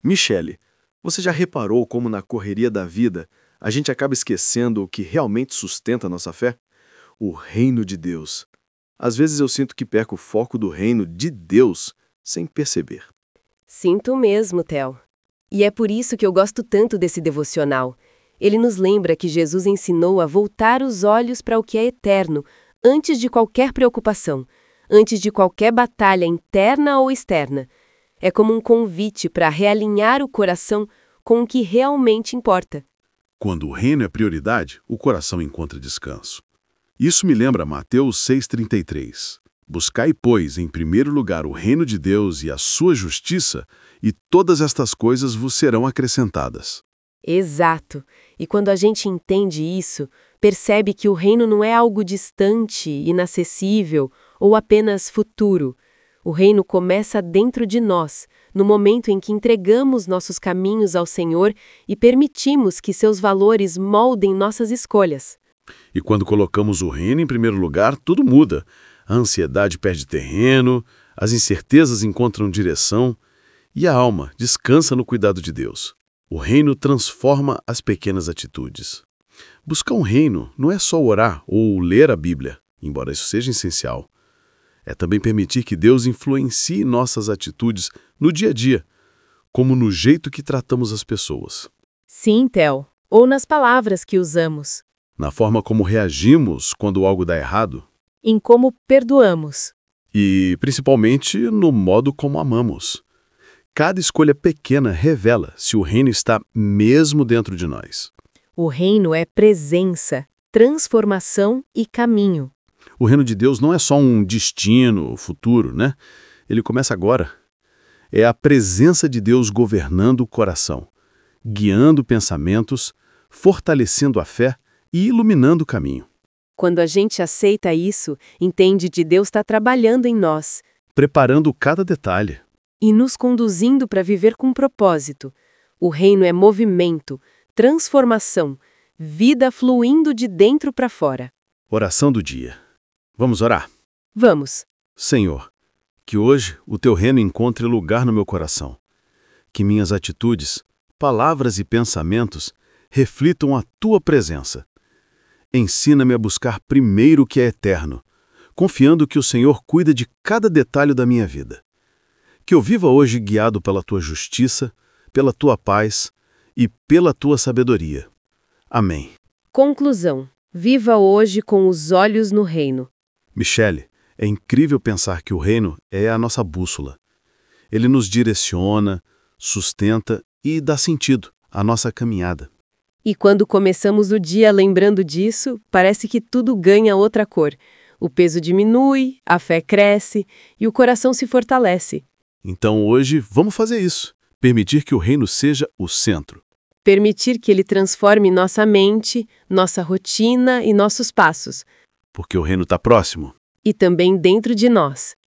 Michele, você já reparou como na correria da vida a gente acaba esquecendo o que realmente sustenta a nossa fé? O reino de Deus. Às vezes eu sinto que perco o foco do reino de Deus sem perceber. Sinto mesmo, Theo. E é por isso que eu gosto tanto desse devocional. Ele nos lembra que Jesus ensinou a voltar os olhos para o que é eterno, antes de qualquer preocupação, antes de qualquer batalha interna ou externa. É como um convite para realinhar o coração com o que realmente importa. Quando o reino é prioridade, o coração encontra descanso. Isso me lembra Mateus 6,33. Buscai, pois, em primeiro lugar o reino de Deus e a sua justiça, e todas estas coisas vos serão acrescentadas. Exato. E quando a gente entende isso, percebe que o reino não é algo distante, inacessível ou apenas futuro. O reino começa dentro de nós, no momento em que entregamos nossos caminhos ao Senhor e permitimos que seus valores moldem nossas escolhas. E quando colocamos o reino em primeiro lugar, tudo muda. A ansiedade perde terreno, as incertezas encontram direção e a alma descansa no cuidado de Deus. O reino transforma as pequenas atitudes. Buscar um reino não é só orar ou ler a Bíblia, embora isso seja essencial. É também permitir que Deus influencie nossas atitudes no dia a dia, como no jeito que tratamos as pessoas. Sim, Theo. Ou nas palavras que usamos. Na forma como reagimos quando algo dá errado. Em como perdoamos. E, principalmente, no modo como amamos. Cada escolha pequena revela se o reino está mesmo dentro de nós. O reino é presença, transformação e caminho. O reino de Deus não é só um destino futuro, né? Ele começa agora. É a presença de Deus governando o coração, guiando pensamentos, fortalecendo a fé e iluminando o caminho. Quando a gente aceita isso, entende que Deus está trabalhando em nós Preparando cada detalhe. e nos conduzindo para viver com propósito. O reino é movimento, transformação, vida fluindo de dentro para fora. Oração do dia. Vamos orar? Vamos. Senhor, que hoje o teu reino encontre lugar no meu coração. Que minhas atitudes, palavras e pensamentos reflitam a tua presença. Ensina-me a buscar primeiro o que é eterno, confiando que o Senhor cuida de cada detalhe da minha vida. Que eu viva hoje guiado pela tua justiça, pela tua paz e pela tua sabedoria. Amém. Conclusão. Viva hoje com os olhos no reino. Michele, é incrível pensar que o reino é a nossa bússola. Ele nos direciona, sustenta e dá sentido à nossa caminhada. E quando começamos o dia lembrando disso, parece que tudo ganha outra cor. O peso diminui, a fé cresce e o coração se fortalece. Então hoje vamos fazer isso. Permitir que o reino seja o centro. Permitir que ele transforme nossa mente, nossa rotina e nossos passos. Porque o reino está próximo. E também dentro de nós.